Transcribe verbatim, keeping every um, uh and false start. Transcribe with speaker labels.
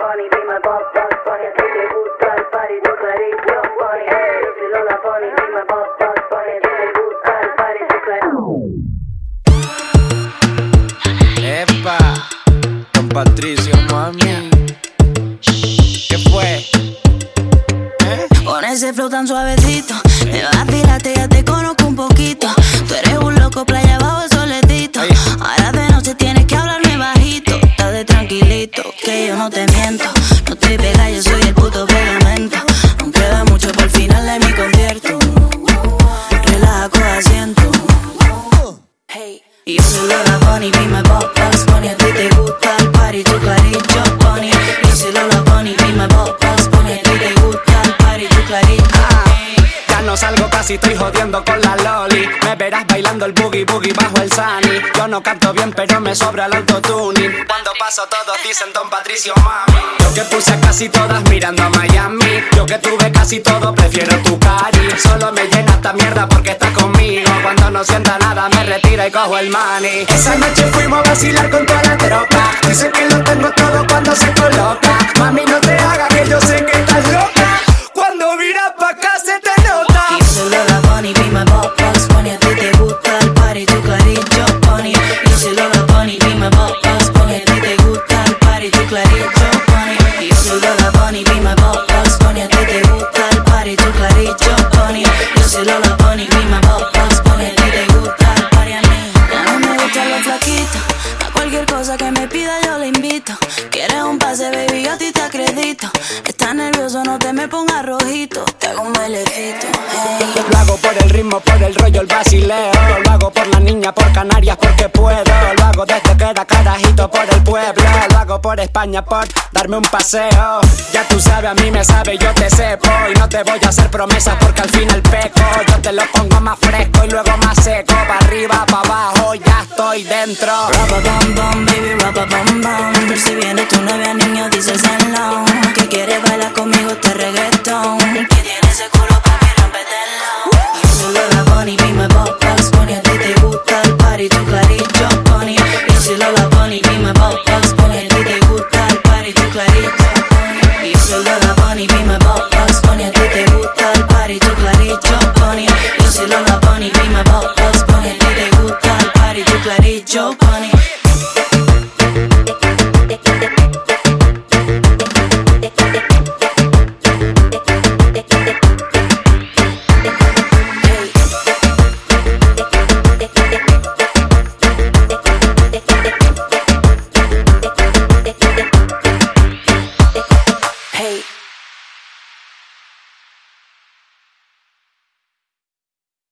Speaker 1: Bunny, be my boss, boss bunny. A ti te gusta el party, tu clarito, bunny. Yo soy Lola Bunny, be my boss, boss bunny. A ti te gusta el party, tu clarito.
Speaker 2: Epa, Don Patricio, mami. ¿Qué fue? ¿Eh?
Speaker 3: Con ese flow tan suavecito, me vacilaste, ya te conozco un poquito. Tú eres un loco, playa abajo el solecito. Ahora de noche tienes que hablarme bajito. Date tranquilito, que yo no te miento. No estoy pegada, yo soy el puto pegamento. No queda mucho para el final de mi concierto. Relaja, coge asiento. Y yo soy Lola Bunny, be my boss, boss bunny. A ti te gusta el party, tu clarito, bunny. Yo soy Lola Bunny, be my boss, boss bunny. A ti te gusta el party, tu clarito.
Speaker 2: Ya no salgo, casi estoy jodiendo con la loli. Me verás bailando el boogie boogie bajo el sunny. Yo no canto bien, pero me sobra el autotuning. Cuando paso todos dicen Don Patricio, mami. Yo que puse a casi todas mirando a Miami. Yo que tuve casi todo, prefiero tu cari. Solo me llena esta mierda porque estás conmigo. Cuando no sienta nada me retiro y cojo el money. Esa noche fuimos a vacilar con toda la tropa. Dice que lo tengo todo cuando se coloca. Mami, no te hagas que yo sé que estás loca. Cuando miras pa' acá se te nota.
Speaker 3: Y yo soy Lola Bunny, be my boss, boss bunny. A ti te gusta el party, tu clarito, bunny. Yo soy Lola Bunny, be my boss, boss bunny. A ti te gusta el party, tu clarito, bunny. Y yo soy Lola Bunny, be my boss, boss bunny. A ti te gusta el party, tu clarito, bunny. Yo soy Lola Bunny, be my boss, boss bunny. A ti te gusta el party a mí. Ya no me gustan los flaquitos. A cualquier cosa que me pida yo le invito. Quieres un pase, baby, yo a ti te acredito. Estás nervioso, no te me pongas rojito. Te hago un bailecito, hey.
Speaker 2: Lo hago por el ritmo, por el rollo, el vacileo. Lo hago por la niña, por Canarias, porque puedo. Lo hago desde que era carajito por el pueblo. Lo hago por España, por darme un paseo. Ya tú sabes, a mí me sabe, yo te sepo. Y no te voy a hacer promesas porque al final peco. Yo te lo pongo más fresco y luego más seco. Pa' arriba, pa' abajo, ya estoy dentro.
Speaker 3: Rapa bam bam, baby, rapa bam bam. Por si viene tu novia, niño, dices hello. Que quieres bailar conmigo este reggaetón. Que tiene ese culo pa' mí, rompetelo. Yo soy Lola Bunny, be my